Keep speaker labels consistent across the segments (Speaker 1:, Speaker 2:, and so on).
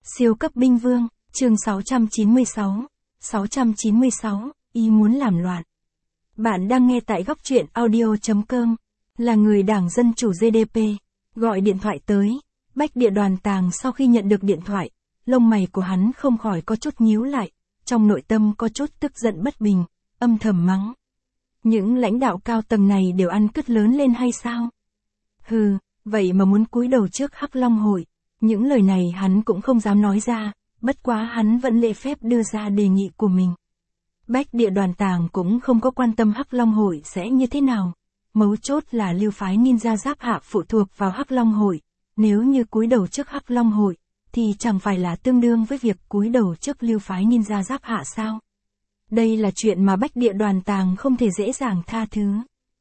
Speaker 1: Siêu cấp binh vương, chương 696, ý muốn làm loạn. Bạn đang nghe tại góc truyện audio.com, là người Đảng Dân Chủ GDP, gọi điện thoại tới. Bách Địa Đoàn Tàng sau khi nhận được điện thoại, lông mày của hắn không khỏi có chút nhíu lại, trong nội tâm có chút tức giận bất bình, âm thầm mắng. Những lãnh đạo cao tầng này đều ăn cứt lớn lên hay sao? Hừ, vậy mà muốn cúi đầu trước Hắc Long Hội. Những lời này hắn cũng không dám nói ra, bất quá hắn vẫn lễ phép đưa ra đề nghị của mình. Bách Địa Đoàn Tàng cũng không có quan tâm Hắc Long Hội sẽ như thế nào. Mấu chốt là lưu phái ninja giáp hạ phụ thuộc vào Hắc Long Hội. Nếu như cúi đầu trước Hắc Long Hội, thì chẳng phải là tương đương với việc cúi đầu trước lưu phái ninja giáp hạ sao? Đây là chuyện mà Bách Địa Đoàn Tàng không thể dễ dàng tha thứ.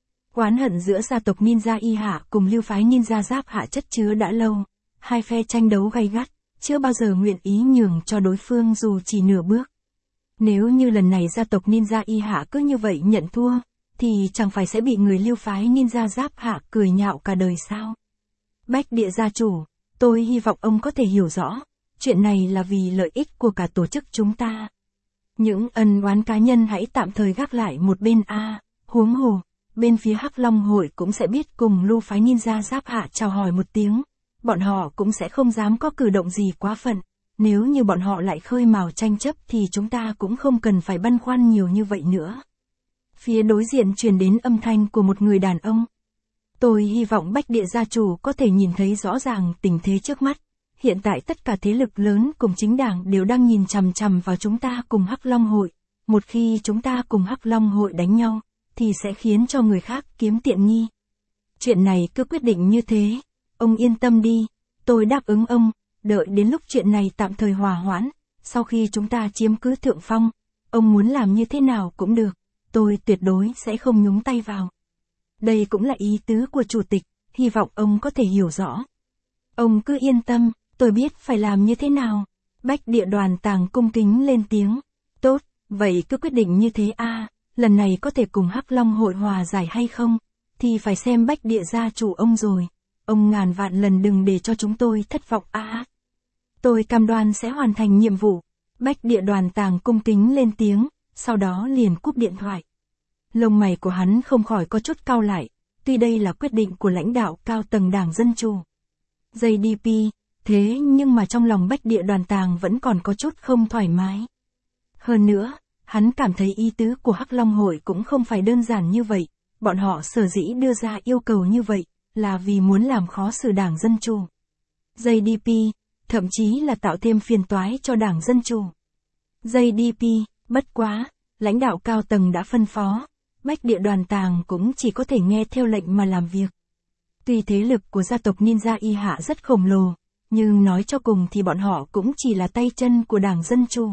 Speaker 1: Oán hận giữa gia tộc ninja y hạ cùng lưu phái ninja giáp hạ chất chứa đã lâu. Hai phe tranh đấu gay gắt, chưa bao giờ nguyện ý nhường cho đối phương dù chỉ nửa bước. Nếu như lần này gia tộc ninja y hạ cứ như vậy nhận thua, thì chẳng phải sẽ bị người lưu phái ninja giáp hạ cười nhạo cả đời sao? Bách Địa gia chủ, tôi hy vọng ông có thể hiểu rõ, chuyện này là vì lợi ích của cả tổ chức chúng ta. Những ân oán cá nhân hãy tạm thời gác lại một bên huống hồ, bên phía Hắc Long Hội cũng sẽ biết cùng lưu phái ninja giáp hạ chào hỏi một tiếng. Bọn họ cũng sẽ không dám có cử động gì quá phận, nếu như bọn họ lại khơi mào tranh chấp thì chúng ta cũng không cần phải băn khoăn nhiều như vậy nữa. Phía đối diện truyền đến âm thanh của một người đàn ông. Tôi hy vọng Bách Địa gia chủ có thể nhìn thấy rõ ràng tình thế trước mắt. Hiện tại tất cả thế lực lớn cùng chính đảng đều đang nhìn chằm chằm vào chúng ta cùng Hắc Long Hội. Một khi chúng ta cùng Hắc Long Hội đánh nhau, thì sẽ khiến cho người khác kiếm tiện nghi. Chuyện này cứ quyết định như thế. Ông yên tâm đi, tôi đáp ứng ông, đợi đến lúc chuyện này tạm thời hòa hoãn, sau khi chúng ta chiếm cứ thượng phong, ông muốn làm như thế nào cũng được, tôi tuyệt đối sẽ không nhúng tay vào. Đây cũng là ý tứ của chủ tịch, hy vọng ông có thể hiểu rõ. Ông cứ yên tâm, tôi biết phải làm như thế nào. Bách Địa Đoàn Tàng cung kính lên tiếng. Tốt, vậy cứ quyết định như thế lần này có thể cùng Hắc Long Hội hòa giải hay không, thì phải xem Bách Địa gia chủ ông rồi. Ông ngàn vạn lần đừng để cho chúng tôi thất vọng Tôi cam đoan sẽ hoàn thành nhiệm vụ. Bách Địa Đoàn Tàng cung kính lên tiếng, sau đó liền cúp điện thoại. Lông mày của hắn không khỏi có chút cau lại, tuy đây là quyết định của lãnh đạo cao tầng Đảng Dân Chủ GDP, thế nhưng mà trong lòng Bách Địa Đoàn Tàng vẫn còn có chút không thoải mái. Hơn nữa, hắn cảm thấy ý tứ của Hắc Long Hội cũng không phải đơn giản như vậy, bọn họ sở dĩ đưa ra yêu cầu như vậy, là vì muốn làm khó xử Đảng Dân Chủ GDP, thậm chí là tạo thêm phiền toái cho Đảng Dân Chủ GDP, bất quá, lãnh đạo cao tầng đã phân phó, Bách Địa Đoàn Tàng cũng chỉ có thể nghe theo lệnh mà làm việc. Tuy thế lực của gia tộc ninja y hạ rất khổng lồ, nhưng nói cho cùng thì bọn họ cũng chỉ là tay chân của Đảng Dân Chủ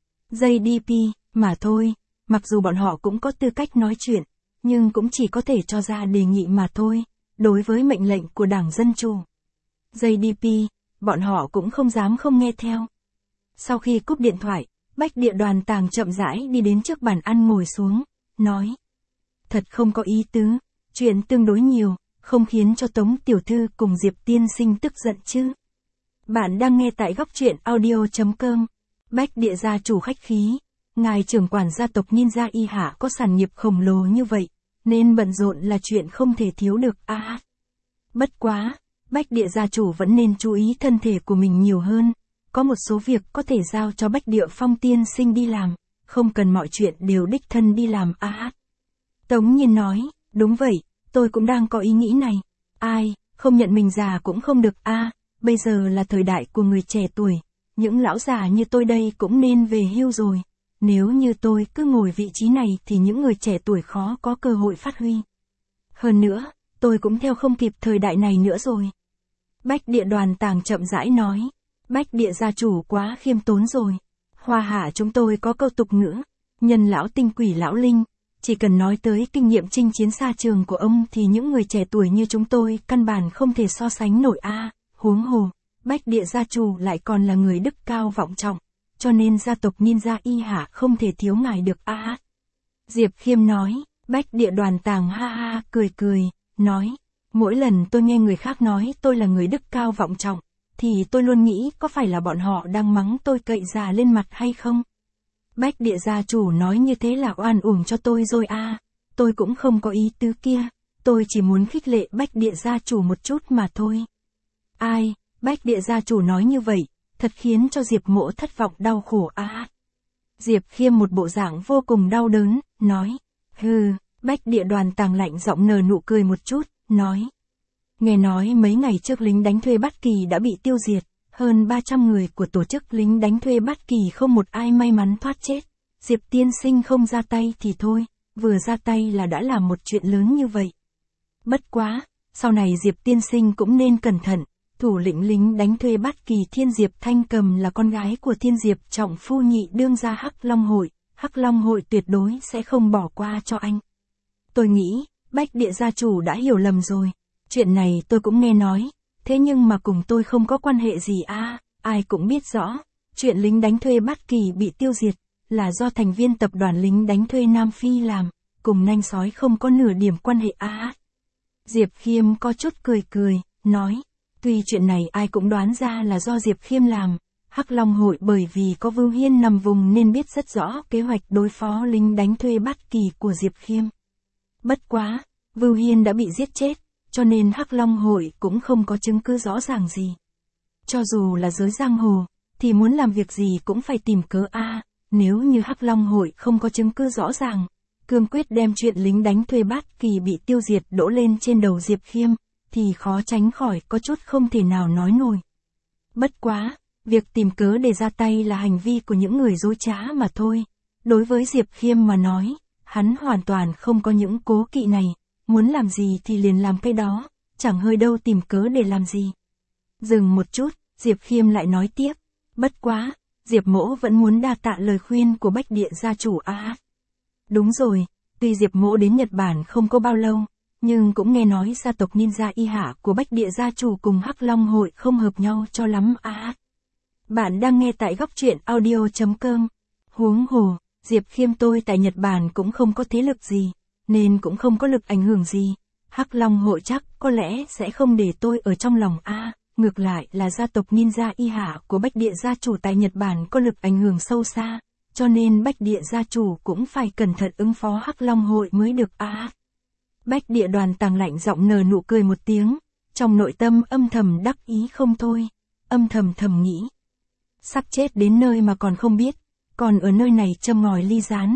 Speaker 1: GDP mà thôi, mặc dù bọn họ cũng có tư cách nói chuyện, nhưng cũng chỉ có thể cho ra đề nghị mà thôi. Đối với mệnh lệnh của Đảng Dân Chủ GDP, bọn họ cũng không dám không nghe theo. Sau khi cúp điện thoại, Bách Địa Đoàn Tàng chậm rãi đi đến trước bàn ăn ngồi xuống, nói. Thật không có ý tứ, chuyện tương đối nhiều, không khiến cho Tống Tiểu Thư cùng Diệp Tiên Sinh tức giận chứ. Bạn đang nghe tại góc truyện audio.com, Bách Địa gia chủ khách khí, ngài trưởng quản gia tộc ninja y hạ có sản nghiệp khổng lồ như vậy. Nên bận rộn là chuyện không thể thiếu được Bất quá, Bách Địa gia chủ vẫn nên chú ý thân thể của mình nhiều hơn. Có một số việc có thể giao cho Bách Địa Phong tiên sinh đi làm, không cần mọi chuyện đều đích thân đi làm Tống Nhiên nói, đúng vậy, tôi cũng đang có ý nghĩ này. Ai, không nhận mình già cũng không được bây giờ là thời đại của người trẻ tuổi, những lão già như tôi đây cũng nên về hưu rồi. Nếu như tôi cứ ngồi vị trí này thì những người trẻ tuổi khó có cơ hội phát huy. Hơn nữa, tôi cũng theo không kịp thời đại này nữa rồi. Bách Địa Đoàn Tàng chậm rãi nói. Bách Địa gia chủ quá khiêm tốn rồi. Hoa hạ chúng tôi có câu tục ngữ, nhân lão tinh quỷ lão linh. Chỉ cần nói tới kinh nghiệm chinh chiến xa trường của ông thì những người trẻ tuổi như chúng tôi căn bản không thể so sánh nổi huống hồ, Bách Địa gia chủ lại còn là người đức cao vọng trọng. Cho nên gia tộc ninja y hạ không thể thiếu ngài được Diệp Khiêm nói. Bách Địa Đoàn Tàng cười, nói. Mỗi lần tôi nghe người khác nói tôi là người đức cao vọng trọng, thì tôi luôn nghĩ có phải là bọn họ đang mắng tôi cậy già lên mặt hay không? Bách địa gia chủ nói như thế là oan uổng cho tôi rồi à, tôi cũng không có ý tứ kia, tôi chỉ muốn khích lệ Bách địa gia chủ một chút mà thôi. Ai, Bách địa gia chủ nói như vậy, thật khiến cho Diệp Mỗ thất vọng đau khổ à. Diệp Khiêm một bộ dạng vô cùng đau đớn, nói, Bách địa Đoàn Tàng lạnh giọng nở nụ cười một chút, nói. Nghe nói mấy ngày trước lính đánh thuê Bát Kỳ đã bị tiêu diệt, hơn 300 người của tổ chức lính đánh thuê Bát Kỳ không một ai may mắn thoát chết. Diệp tiên sinh không ra tay thì thôi, vừa ra tay là đã làm một chuyện lớn như vậy. Bất quá, sau này Diệp tiên sinh cũng nên cẩn thận, thủ lĩnh lính đánh thuê Bát Kỳ Thiên Diệp Thanh Cầm là con gái của Thiên Diệp Trọng Phu nhị đương gia Hắc Long Hội tuyệt đối sẽ không bỏ qua cho anh. Tôi nghĩ, Bách địa gia chủ đã hiểu lầm rồi. Chuyện này tôi cũng nghe nói, thế nhưng mà cùng tôi không có quan hệ gì à, ai cũng biết rõ, chuyện lính đánh thuê Bát Kỳ bị tiêu diệt, là do thành viên tập đoàn lính đánh thuê Nam Phi làm, cùng nanh sói không có nửa điểm quan hệ à. Diệp Khiêm có chút cười, nói, tuy chuyện này ai cũng đoán ra là do Diệp Khiêm làm, Hắc Long Hội bởi vì có Vưu Hiên nằm vùng nên biết rất rõ kế hoạch đối phó lính đánh thuê Bát Kỳ của Diệp Khiêm. Bất quá, Vưu Hiên đã bị giết chết, cho nên Hắc Long Hội cũng không có chứng cứ rõ ràng gì. Cho dù là giới giang hồ, thì muốn làm việc gì cũng phải tìm cớ a. Nếu như Hắc Long Hội không có chứng cứ rõ ràng, cương quyết đem chuyện lính đánh thuê Bát Kỳ bị tiêu diệt đổ lên trên đầu Diệp Khiêm, thì khó tránh khỏi có chút không thể nào nói nổi. Bất quá, việc tìm cớ để ra tay là hành vi của những người dối trá mà thôi. Đối với Diệp Khiêm mà nói, hắn hoàn toàn không có những cố kỵ này, muốn làm gì thì liền làm cái đó, chẳng hơi đâu tìm cớ để làm gì. Dừng một chút, Diệp Khiêm lại nói tiếp, bất quá, Diệp Mỗ vẫn muốn đa tạ lời khuyên của Bách địa gia chủ à. Đúng rồi, tuy Diệp Mỗ đến Nhật Bản không có bao lâu, nhưng cũng nghe nói gia tộc ninja y hạ của Bách địa gia chủ cùng Hắc Long Hội không hợp nhau cho lắm à. Bạn đang nghe tại góc truyện audio.com. Huống hồ, Diệp Khiêm tôi tại Nhật Bản cũng không có thế lực gì, nên cũng không có lực ảnh hưởng gì. Hắc Long Hội chắc có lẽ sẽ không để tôi ở trong lòng a. Ngược lại là gia tộc ninja y hạ của Bách địa gia chủ tại Nhật Bản có lực ảnh hưởng sâu xa, cho nên Bách địa gia chủ cũng phải cẩn thận ứng phó Hắc Long Hội mới được a. Bách địa Đoàn Tàng lạnh giọng nở nụ cười một tiếng, trong nội tâm âm thầm đắc ý không thôi, âm thầm nghĩ. Sắp chết đến nơi mà còn không biết, còn ở nơi này châm ngòi ly gián,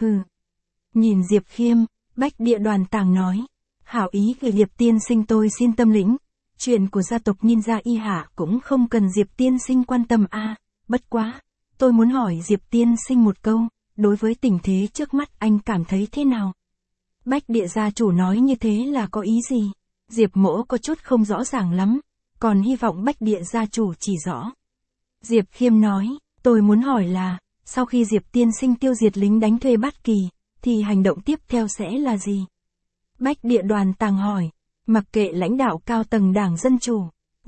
Speaker 1: Nhìn Diệp Khiêm, Bách địa Đoàn Tàng nói, hảo ý gửi Diệp tiên sinh tôi xin tâm lĩnh, chuyện của gia tộc ninja y hạ cũng không cần Diệp tiên sinh quan tâm a. Bất quá, tôi muốn hỏi Diệp tiên sinh một câu, đối với tình thế trước mắt anh cảm thấy thế nào? Bách địa gia chủ nói như thế là có ý gì? Diệp Mỗ có chút không rõ ràng lắm, còn hy vọng Bách địa gia chủ chỉ rõ. Diệp Khiêm nói, tôi muốn hỏi là, sau khi Diệp tiên sinh tiêu diệt lính đánh thuê Bát Kỳ, thì hành động tiếp theo sẽ là gì? Bách địa Đoàn Tàng hỏi, mặc kệ lãnh đạo cao tầng Đảng Dân Chủ,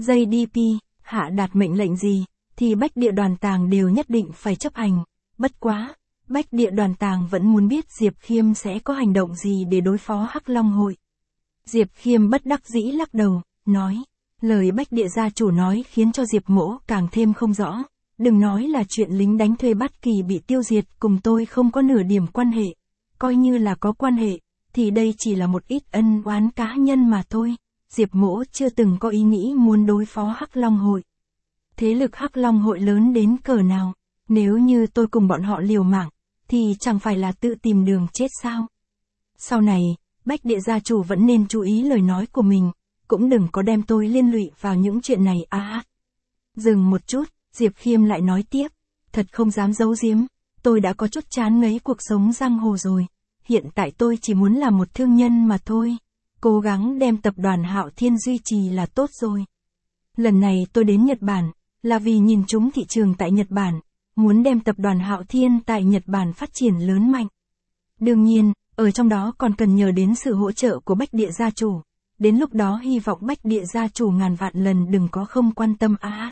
Speaker 1: JDP, hạ đạt mệnh lệnh gì, thì Bách địa Đoàn Tàng đều nhất định phải chấp hành. Bất quá, Bách địa Đoàn Tàng vẫn muốn biết Diệp Khiêm sẽ có hành động gì để đối phó Hắc Long Hội. Diệp Khiêm bất đắc dĩ lắc đầu, nói, lời Bách địa gia chủ nói khiến cho Diệp Mỗ càng thêm không rõ. Đừng nói là chuyện lính đánh thuê Bát Kỳ bị tiêu diệt cùng tôi không có nửa điểm quan hệ. Coi như là có quan hệ, thì đây chỉ là một ít ân oán cá nhân mà thôi. Diệp Mỗ chưa từng có ý nghĩ muốn đối phó Hắc Long Hội. Thế lực Hắc Long Hội lớn đến cỡ nào, nếu như tôi cùng bọn họ liều mạng, thì chẳng phải là tự tìm đường chết sao? Sau này, Bách địa gia chủ vẫn nên chú ý lời nói của mình, cũng đừng có đem tôi liên lụy vào những chuyện này à. Dừng một chút, Diệp Khiêm lại nói tiếp, thật không dám giấu giếm, tôi đã có chút chán ngấy cuộc sống giang hồ rồi, hiện tại tôi chỉ muốn là một thương nhân mà thôi, cố gắng đem tập đoàn Hạo Thiên duy trì là tốt rồi. Lần này tôi đến Nhật Bản, là vì nhìn trúng thị trường tại Nhật Bản, muốn đem tập đoàn Hạo Thiên tại Nhật Bản phát triển lớn mạnh. Đương nhiên, ở trong đó còn cần nhờ đến sự hỗ trợ của Bách địa gia chủ, đến lúc đó hy vọng Bách địa gia chủ ngàn vạn lần đừng có không quan tâm à.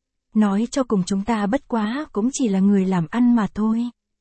Speaker 1: Nói cho cùng chúng ta bất quá cũng chỉ là người làm ăn mà thôi.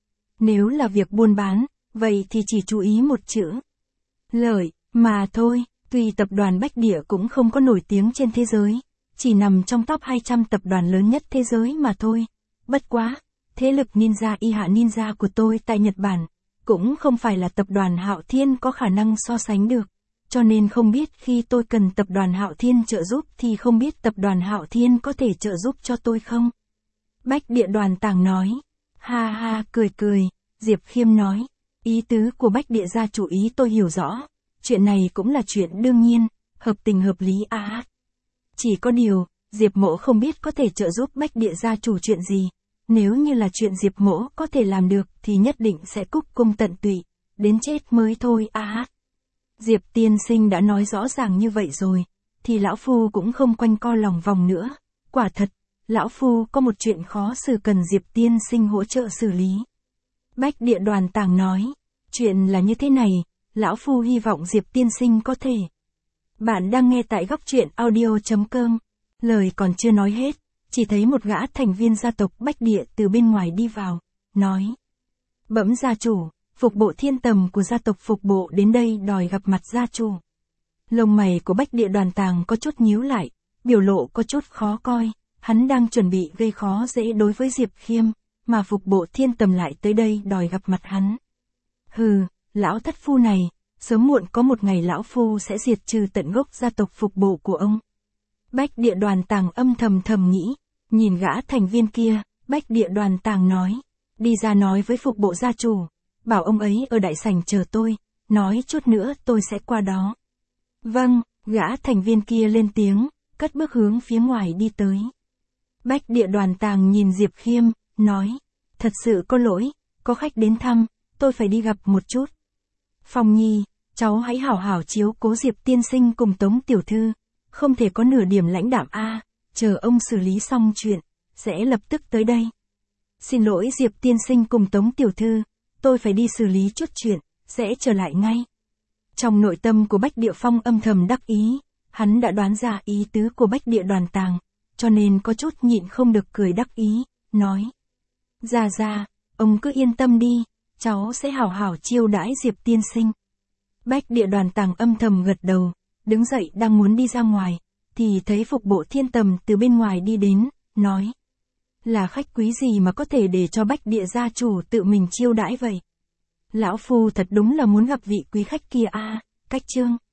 Speaker 1: Nếu là việc buôn bán, vậy thì chỉ chú ý một chữ. Lợi, mà thôi, tuy tập đoàn Bách địa cũng không có nổi tiếng trên thế giới, chỉ nằm trong top 200 tập đoàn lớn nhất thế giới mà thôi. Bất quá, thế lực ninja Iha Ninja của tôi tại Nhật Bản, cũng không phải là tập đoàn Hạo Thiên có khả năng so sánh được. Cho nên không biết khi tôi cần tập đoàn Hạo Thiên trợ giúp thì không biết tập đoàn Hạo Thiên có thể trợ giúp cho tôi không? Bách Địa Đoàn Tàng nói. Ha ha, cười cười, Diệp Khiêm nói. Ý tứ của Bách Địa gia chủ ý tôi hiểu rõ. Chuyện này cũng là chuyện đương nhiên, hợp tình hợp lý à. Chỉ có điều, Diệp Mỗ không biết có thể trợ giúp Bách Địa gia chủ chuyện gì. Nếu như là chuyện Diệp Mỗ có thể làm được thì nhất định sẽ cúc cung tận tụy, đến chết mới thôi à. Diệp tiên sinh đã nói rõ ràng như vậy rồi, thì lão phu cũng không quanh co lòng vòng nữa. Quả thật, lão phu có một chuyện khó xử cần Diệp tiên sinh hỗ trợ xử lý. Bách Địa Đoàn Tàng nói, chuyện là như thế này, lão phu hy vọng Diệp tiên sinh có thể. Bạn đang nghe tại góc truyện audio.com. Lời còn chưa nói hết, chỉ thấy một gã thành viên gia tộc Bách Địa từ bên ngoài đi vào, nói. Bẩm gia chủ, Phục bộ Thiên Tầm của gia tộc Phục bộ đến đây đòi gặp mặt gia chủ. Lông mày của Bách Địa Đoàn Tàng có chút nhíu lại, biểu lộ có chút khó coi, hắn đang chuẩn bị gây khó dễ đối với Diệp Khiêm, mà Phục bộ Thiên Tầm lại tới đây đòi gặp mặt hắn. Hừ, lão thất phu này, sớm muộn có một ngày lão phu sẽ diệt trừ tận gốc gia tộc Phục bộ của ông. Bách Địa Đoàn Tàng âm thầm nghĩ, nhìn gã thành viên kia, Bách Địa Đoàn Tàng nói, đi ra nói với Phục bộ gia chủ, bảo ông ấy ở đại sảnh chờ tôi, nói chút nữa tôi sẽ qua đó. Vâng, gã thành viên kia lên tiếng, cất bước hướng phía ngoài đi tới. Bách Địa Đoàn Tàng nhìn Diệp Khiêm, nói, thật sự có lỗi, có khách đến thăm, tôi phải đi gặp một chút. Phong Nhi, cháu hãy hảo hảo chiếu cố Diệp tiên sinh cùng Tống tiểu thư, không thể có nửa điểm lãnh đạm a, chờ ông xử lý xong chuyện, sẽ lập tức tới đây. Xin lỗi Diệp tiên sinh cùng Tống tiểu thư, tôi phải đi xử lý chút chuyện, sẽ trở lại ngay. Trong nội tâm của Bách Địa Phong âm thầm đắc ý, hắn đã đoán ra ý tứ của Bách Địa Đoàn Tàng, cho nên có chút nhịn không được cười đắc ý, nói. Ra, ông cứ yên tâm đi, cháu sẽ hảo hảo chiêu đãi Diệp tiên sinh. Bách Địa Đoàn Tàng âm thầm gật đầu, đứng dậy đang muốn đi ra ngoài, thì thấy Phục bộ Thiên Tầm từ bên ngoài đi đến, nói. Là khách quý gì mà có thể để cho Bách Địa gia chủ tự mình chiêu đãi vậy? Lão phu thật đúng là muốn gặp vị quý khách kia a. Cách chương.